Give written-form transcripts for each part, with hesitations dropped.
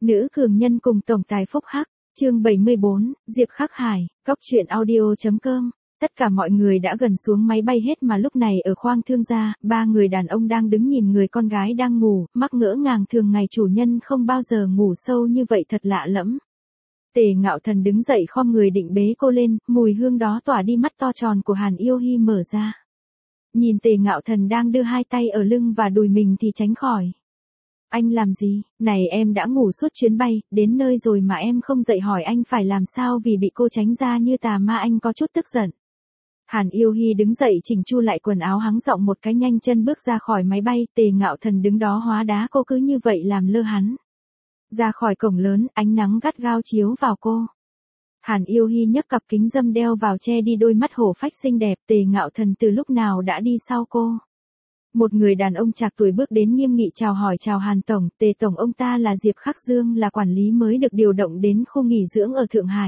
Nữ cường nhân cùng tổng tài phúc hắc, chương 74, Diệp Khắc Hải, Cốc truyện audio.com. Tất cả mọi người đã gần xuống máy bay hết mà lúc này ở khoang thương gia, ba người đàn ông đang đứng nhìn người con gái đang ngủ, mắc ngỡ ngàng thường ngày chủ nhân không bao giờ ngủ sâu như vậy thật lạ lẫm. Tề Ngạo Thần đứng dậy khom người định bế cô lên, mùi hương đó tỏa đi mắt to tròn của Hàn Yêu Hi mở ra. Nhìn Tề Ngạo Thần đang đưa hai tay ở lưng và đùi mình thì tránh khỏi. Anh làm gì, này em đã ngủ suốt chuyến bay, đến nơi rồi mà em không dậy hỏi anh phải làm sao vì bị cô tránh ra như tà ma, anh có chút tức giận. Hàn Yêu Hi đứng dậy chỉnh chu lại quần áo hắng giọng một cái nhanh chân bước ra khỏi máy bay, Tề Ngạo Thần đứng đó hóa đá cô cứ như vậy làm lơ hắn. Ra khỏi cổng lớn, ánh nắng gắt gao chiếu vào cô. Hàn Yêu Hi nhấc cặp kính râm đeo vào che đi đôi mắt hổ phách xinh đẹp, Tề Ngạo Thần từ lúc nào đã đi sau cô. Một người đàn ông trạc tuổi bước đến nghiêm nghị chào hỏi, chào Hàn Tổng, Tề Tổng, ông ta là Diệp Khắc Dương, là quản lý mới được điều động đến khu nghỉ dưỡng ở Thượng Hải.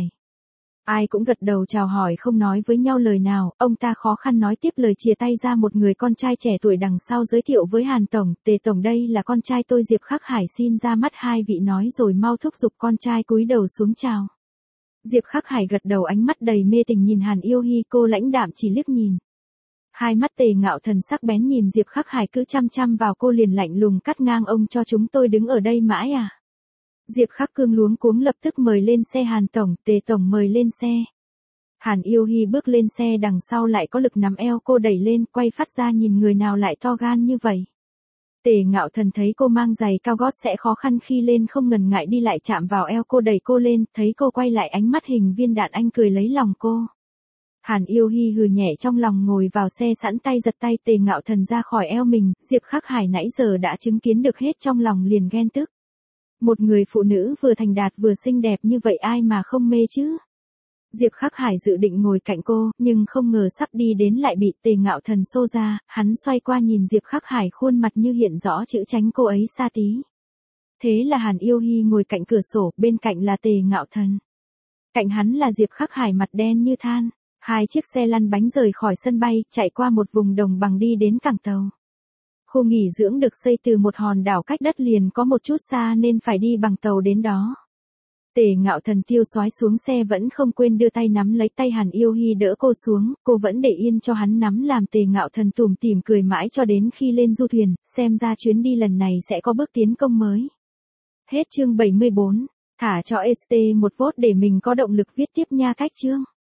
Ai cũng gật đầu chào hỏi không nói với nhau lời nào, ông ta khó khăn nói tiếp lời chia tay ra một người con trai trẻ tuổi đằng sau giới thiệu với Hàn Tổng, Tề Tổng đây là con trai tôi Diệp Khắc Hải, xin ra mắt hai vị nói rồi mau thúc giục con trai cúi đầu xuống chào. Diệp Khắc Hải gật đầu, ánh mắt đầy mê tình nhìn Hàn Yêu Hi, cô lãnh đạm chỉ liếc nhìn. Hai mắt Tề Ngạo Thần sắc bén nhìn Diệp Khắc Hải cứ chăm chăm vào cô liền lạnh lùng cắt ngang, ông cho chúng tôi đứng ở đây mãi à? Diệp Khắc Cương luống cuống lập tức mời lên xe. Hàn Tổng, Tề Tổng mời lên xe. Hàn Yêu Hi bước lên xe, đằng sau lại có lực nắm eo cô đẩy lên, quay phát ra nhìn người nào lại to gan như vậy. Tề Ngạo Thần thấy cô mang giày cao gót sẽ khó khăn khi lên, không ngần ngại đi lại chạm vào eo cô đẩy cô lên, thấy cô quay lại ánh mắt hình viên đạn anh cười lấy lòng cô. Hàn Yêu Hi hừ nhẹ trong lòng ngồi vào xe sẵn tay giật tay Tề Ngạo Thần ra khỏi eo mình, Diệp Khắc Hải nãy giờ đã chứng kiến được hết trong lòng liền ghen tức. Một người phụ nữ vừa thành đạt vừa xinh đẹp như vậy ai mà không mê chứ. Diệp Khắc Hải dự định ngồi cạnh cô, nhưng không ngờ sắp đi đến lại bị Tề Ngạo Thần xô ra, hắn xoay qua nhìn Diệp Khắc Hải, khuôn mặt như hiện rõ chữ tránh cô ấy xa tí. Thế là Hàn Yêu Hi ngồi cạnh cửa sổ, bên cạnh là Tề Ngạo Thần. Cạnh hắn là Diệp Khắc Hải mặt đen như than. Hai chiếc xe lăn bánh rời khỏi sân bay, chạy qua một vùng đồng bằng đi đến cảng tàu. Khu nghỉ dưỡng được xây từ một hòn đảo cách đất liền có một chút xa nên phải đi bằng tàu đến đó. Tề Ngạo Thần tiêu xoái xuống xe vẫn không quên đưa tay nắm lấy tay Hàn Yêu Hi đỡ cô xuống, cô vẫn để yên cho hắn nắm làm Tề Ngạo Thần tủm tỉm cười mãi cho đến khi lên du thuyền, xem ra chuyến đi lần này sẽ có bước tiến công mới. Hết chương 74, thả cho ST một vote để mình có động lực viết tiếp nha cách chương.